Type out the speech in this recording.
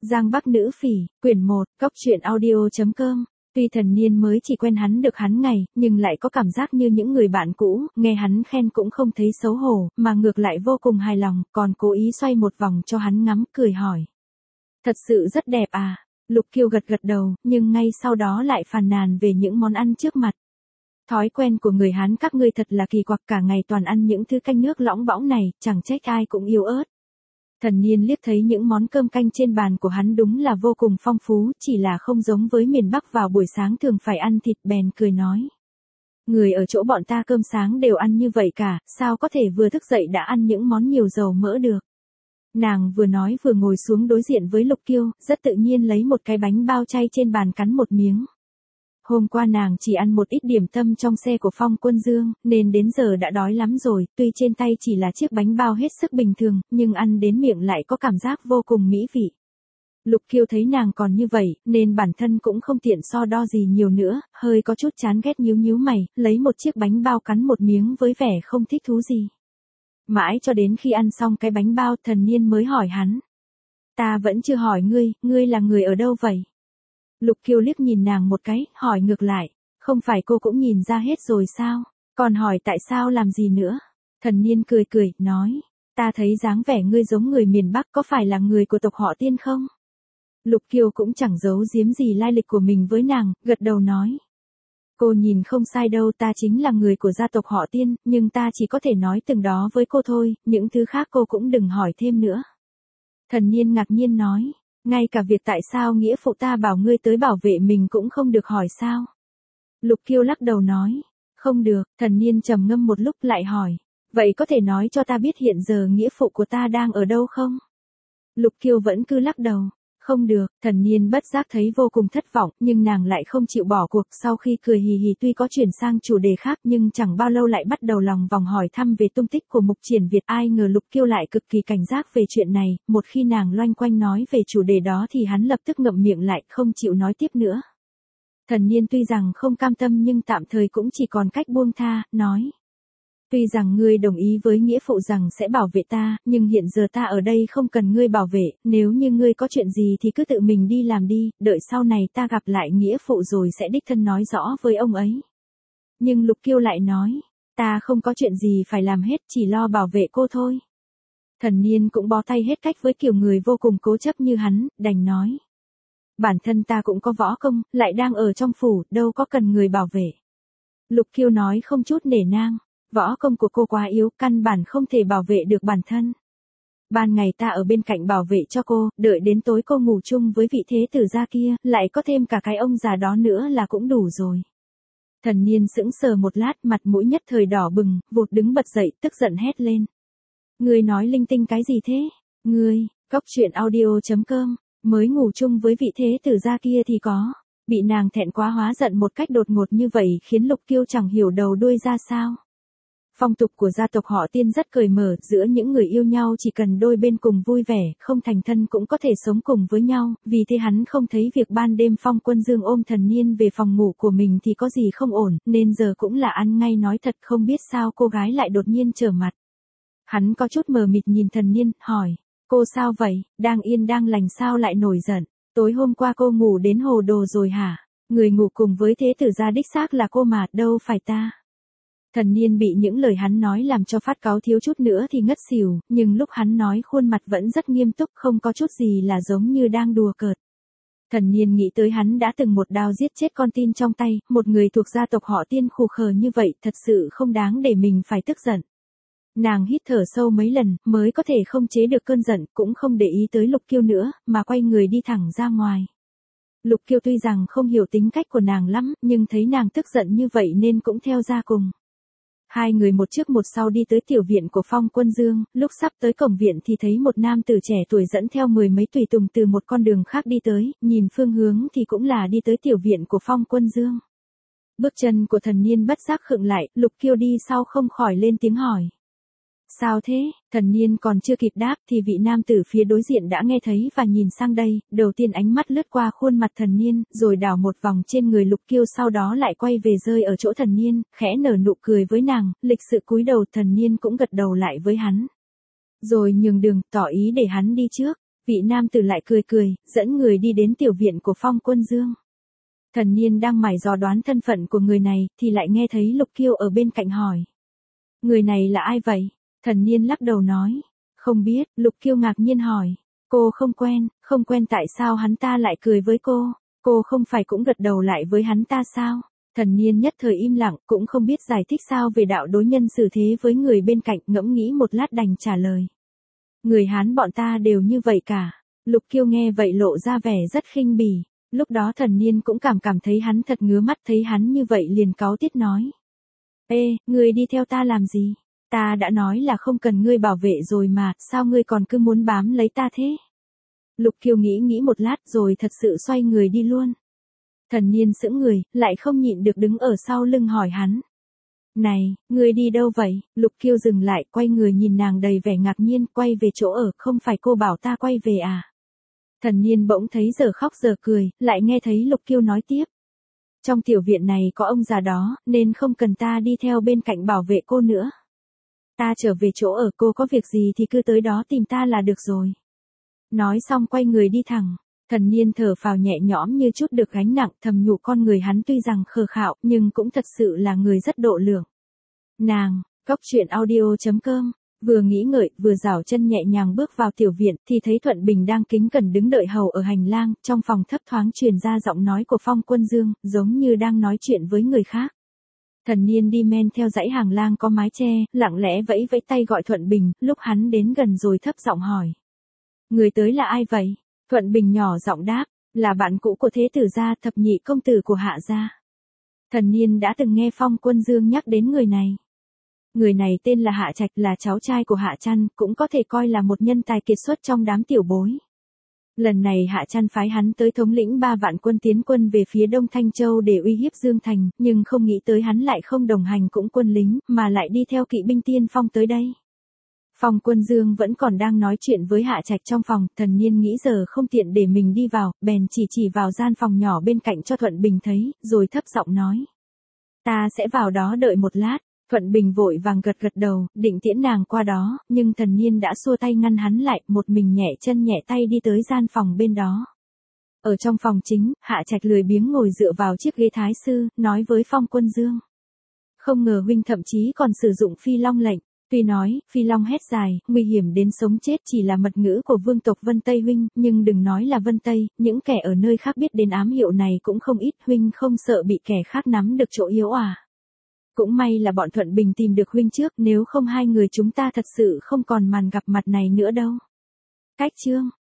Giang Bắc Nữ Phỉ, quyển 1, cốc truyện audio.com. Tuy Thần Niên mới chỉ quen hắn được hắn ngày, nhưng lại có cảm giác như những người bạn cũ, nghe hắn khen cũng không thấy xấu hổ, mà ngược lại vô cùng hài lòng, còn cố ý xoay một vòng cho hắn ngắm, cười hỏi. Thật sự rất đẹp à? Lục Kiêu gật gật đầu, nhưng ngay sau đó lại phàn nàn về những món ăn trước mặt. Thói quen của người Hán các ngươi thật là kỳ quặc, cả ngày toàn ăn những thứ canh nước lõng bõng này, chẳng trách ai cũng yêu ớt. Thần Niên liếc thấy những món cơm canh trên bàn của hắn đúng là vô cùng phong phú, chỉ là không giống với miền Bắc vào buổi sáng thường phải ăn thịt, bèn cười nói. Người ở chỗ bọn ta cơm sáng đều ăn như vậy cả, sao có thể vừa thức dậy đã ăn những món nhiều dầu mỡ được. Nàng vừa nói vừa ngồi xuống đối diện với Lục Kiêu, rất tự nhiên lấy một cái bánh bao chay trên bàn cắn một miếng. Hôm qua nàng chỉ ăn một ít điểm tâm trong xe của Phong Quân Dương, nên đến giờ đã đói lắm rồi, tuy trên tay chỉ là chiếc bánh bao hết sức bình thường, nhưng ăn đến miệng lại có cảm giác vô cùng mỹ vị. Lục Kiêu thấy nàng còn như vậy, nên bản thân cũng không tiện so đo gì nhiều nữa, hơi có chút chán ghét nhíu nhíu mày, lấy một chiếc bánh bao cắn một miếng với vẻ không thích thú gì. Mãi cho đến khi ăn xong cái bánh bao, Thần Niên mới hỏi hắn. Ta vẫn chưa hỏi ngươi là người ở đâu vậy? Lục Kiêu liếc nhìn nàng một cái, hỏi ngược lại, không phải cô cũng nhìn ra hết rồi sao, còn hỏi tại sao làm gì nữa. Thần Niên cười cười, nói, ta thấy dáng vẻ ngươi giống người miền Bắc, có phải là người của tộc họ Tiên không? Lục Kiêu cũng chẳng giấu giếm gì lai lịch của mình với nàng, gật đầu nói. Cô nhìn không sai đâu, ta chính là người của gia tộc họ Tiên, nhưng ta chỉ có thể nói từng đó với cô thôi, những thứ khác cô cũng đừng hỏi thêm nữa. Thần Niên ngạc nhiên nói. Ngay cả việc tại sao nghĩa phụ ta bảo ngươi tới bảo vệ mình cũng không được hỏi sao? Lục Kiêu lắc đầu nói, không được. Thần Niên trầm ngâm một lúc lại hỏi, vậy có thể nói cho ta biết hiện giờ nghĩa phụ của ta đang ở đâu không? Lục Kiêu vẫn cứ lắc đầu, không được. Thần Niên bất giác thấy vô cùng thất vọng, nhưng nàng lại không chịu bỏ cuộc, sau khi cười hì hì tuy có chuyển sang chủ đề khác nhưng chẳng bao lâu lại bắt đầu lòng vòng hỏi thăm về tung tích của Mục Triển Việt. Ai ngờ Lục Kiêu lại cực kỳ cảnh giác về chuyện này, một khi nàng loanh quanh nói về chủ đề đó thì hắn lập tức ngậm miệng lại, không chịu nói tiếp nữa. Thần Niên tuy rằng không cam tâm nhưng tạm thời cũng chỉ còn cách buông tha, nói. Tuy rằng ngươi đồng ý với nghĩa phụ rằng sẽ bảo vệ ta, nhưng hiện giờ ta ở đây không cần ngươi bảo vệ, nếu như ngươi có chuyện gì thì cứ tự mình đi làm đi, đợi sau này ta gặp lại nghĩa phụ rồi sẽ đích thân nói rõ với ông ấy. Nhưng Lục Kiêu lại nói, ta không có chuyện gì phải làm hết, chỉ lo bảo vệ cô thôi. Thần Niên cũng bó tay hết cách với kiểu người vô cùng cố chấp như hắn, đành nói. Bản thân ta cũng có võ công, lại đang ở trong phủ, đâu có cần người bảo vệ. Lục Kiêu nói không chút nể nang. Võ công của cô quá yếu, căn bản không thể bảo vệ được bản thân. Ban ngày ta ở bên cạnh bảo vệ cho cô, đợi đến tối cô ngủ chung với vị thế tử gia kia, lại có thêm cả cái ông già đó nữa là cũng đủ rồi. Thần Niên sững sờ một lát, mặt mũi nhất thời đỏ bừng, vụt đứng bật dậy, tức giận hét lên. Ngươi nói linh tinh cái gì thế? Ngươi, cốc truyện audio.com, mới ngủ chung với vị thế tử gia kia thì có. Bị nàng thẹn quá hóa giận một cách đột ngột như vậy khiến Lục Kiêu chẳng hiểu đầu đuôi ra sao. Phong tục của gia tộc họ Tiên rất cởi mở, giữa những người yêu nhau chỉ cần đôi bên cùng vui vẻ, không thành thân cũng có thể sống cùng với nhau, vì thế hắn không thấy việc ban đêm Phong Quân Dương ôm Thần Niên về phòng ngủ của mình thì có gì không ổn, nên giờ cũng là ăn ngay nói thật, không biết sao cô gái lại đột nhiên trở mặt. Hắn có chút mờ mịt nhìn Thần Niên, hỏi, cô sao vậy, đang yên đang lành sao lại nổi giận, tối hôm qua cô ngủ đến hồ đồ rồi hả? Người ngủ cùng với thế tử gia đích xác là cô mà, đâu phải ta. Thần Niên bị những lời hắn nói làm cho phát cáu, thiếu chút nữa thì ngất xỉu, nhưng lúc hắn nói khuôn mặt vẫn rất nghiêm túc, không có chút gì là giống như đang đùa cợt. Thần Niên nghĩ tới hắn đã từng một đao giết chết con tin trong tay, một người thuộc gia tộc họ Tiên khù khờ như vậy, thật sự không đáng để mình phải tức giận. Nàng hít thở sâu mấy lần, mới có thể không chế được cơn giận, cũng không để ý tới Lục Kiêu nữa, mà quay người đi thẳng ra ngoài. Lục Kiêu tuy rằng không hiểu tính cách của nàng lắm, nhưng thấy nàng tức giận như vậy nên cũng theo ra cùng. Hai người một trước một sau đi tới tiểu viện của Phong Quân Dương, lúc sắp tới cổng viện thì thấy một nam tử trẻ tuổi dẫn theo mười mấy tùy tùng từ một con đường khác đi tới, nhìn phương hướng thì cũng là đi tới tiểu viện của Phong Quân Dương. Bước chân của Thần Niên bất giác khựng lại, Lục Kiêu đi sau không khỏi lên tiếng hỏi. Sao thế? Thần Niên còn chưa kịp đáp thì vị nam tử phía đối diện đã nghe thấy và nhìn sang đây, đầu tiên ánh mắt lướt qua khuôn mặt Thần Niên, rồi đảo một vòng trên người Lục Kiêu, sau đó lại quay về rơi ở chỗ Thần Niên, khẽ nở nụ cười với nàng, lịch sự cúi đầu. Thần Niên cũng gật đầu lại với hắn. Rồi nhường đường, tỏ ý để hắn đi trước. Vị nam tử lại cười cười, dẫn người đi đến tiểu viện của Phong Quân Dương. Thần Niên đang mải dò đoán thân phận của người này, thì lại nghe thấy Lục Kiêu ở bên cạnh hỏi. Người này là ai vậy? Thần Niên lắc đầu nói. Không biết. Lục Kiêu ngạc nhiên hỏi. Cô không quen tại sao hắn ta lại cười với cô? Cô không phải cũng gật đầu lại với hắn ta sao? Thần Niên nhất thời im lặng, cũng không biết giải thích sao về đạo đối nhân xử thế với người bên cạnh, ngẫm nghĩ một lát đành trả lời. Người Hán bọn ta đều như vậy cả. Lục Kiêu nghe vậy lộ ra vẻ rất khinh bỉ. Lúc đó Thần Niên cũng cảm thấy hắn thật ngứa mắt, thấy hắn như vậy liền cáu tiết nói. Ê, ngươi đi theo ta làm gì? Ta đã nói là không cần ngươi bảo vệ rồi mà, sao ngươi còn cứ muốn bám lấy ta thế? Lục Kiêu nghĩ một lát rồi thật sự xoay người đi luôn. Thần Niên sững người, lại không nhịn được đứng ở sau lưng hỏi hắn. Này, ngươi đi đâu vậy? Lục Kiêu dừng lại, quay người nhìn nàng đầy vẻ ngạc nhiên, quay về chỗ ở, không phải cô bảo ta quay về à? Thần Niên bỗng thấy giờ khóc giờ cười, lại nghe thấy Lục Kiêu nói tiếp. Trong tiểu viện này có ông già đó, nên không cần ta đi theo bên cạnh bảo vệ cô nữa. Ta trở về chỗ ở, cô có việc gì thì cứ tới đó tìm ta là được rồi. Nói xong quay người đi thẳng. Thần Niên thở phào nhẹ nhõm như chút được gánh nặng, thầm nhủ con người hắn tuy rằng khờ khạo, nhưng cũng thật sự là người rất độ lượng. Nàng, Góc.audio.com, vừa nghĩ ngợi, vừa giảo chân nhẹ nhàng bước vào tiểu viện, thì thấy Thuận Bình đang kính cẩn đứng đợi hầu ở hành lang, trong phòng thấp thoáng truyền ra giọng nói của Phong Quân Dương, giống như đang nói chuyện với người khác. Thần Niên đi men theo dãy hàng lang có mái che, lặng lẽ vẫy vẫy tay gọi Thuận Bình, lúc hắn đến gần rồi thấp giọng hỏi. Người tới là ai vậy? Thuận Bình nhỏ giọng đáp, là bạn cũ của Thế Tử gia, thập nhị công tử của Hạ gia. Thần Niên đã từng nghe Phong Quân Dương nhắc đến người này. Người này tên là Hạ Trạch, là cháu trai của Hạ Trăn, cũng có thể coi là một nhân tài kiệt xuất trong đám tiểu bối. Lần này Hạ Trăn phái hắn tới thống lĩnh 3 vạn quân tiến quân về phía Đông Thanh Châu để uy hiếp Dương Thành, nhưng không nghĩ tới hắn lại không đồng hành cũng quân lính, mà lại đi theo kỵ binh tiên phong tới đây. Phong Quân Dương vẫn còn đang nói chuyện với Hạ Trạch trong phòng, Thần Niên nghĩ giờ không tiện để mình đi vào, bèn chỉ vào gian phòng nhỏ bên cạnh cho Thuận Bình thấy, rồi thấp giọng nói. Ta sẽ vào đó đợi một lát. Thuận Bình vội vàng gật đầu, định tiễn nàng qua đó, nhưng Thần Niên đã xua tay ngăn hắn lại, một mình nhẹ chân nhẹ tay đi tới gian phòng bên đó. Ở trong phòng chính, Hạ Trạch lười biếng ngồi dựa vào chiếc ghế thái sư, nói với Phong Quân Dương. Không ngờ huynh thậm chí còn sử dụng phi long lệnh. Tuy nói, phi long hét dài, nguy hiểm đến sống chết chỉ là mật ngữ của vương tộc Vân Tây huynh, nhưng đừng nói là Vân Tây, những kẻ ở nơi khác biết đến ám hiệu này cũng không ít, huynh không sợ bị kẻ khác nắm được chỗ yếu à. Cũng may là bọn Thuận Bình tìm được huynh trước, nếu không hai người chúng ta thật sự không còn màn gặp mặt này nữa đâu. Cách chương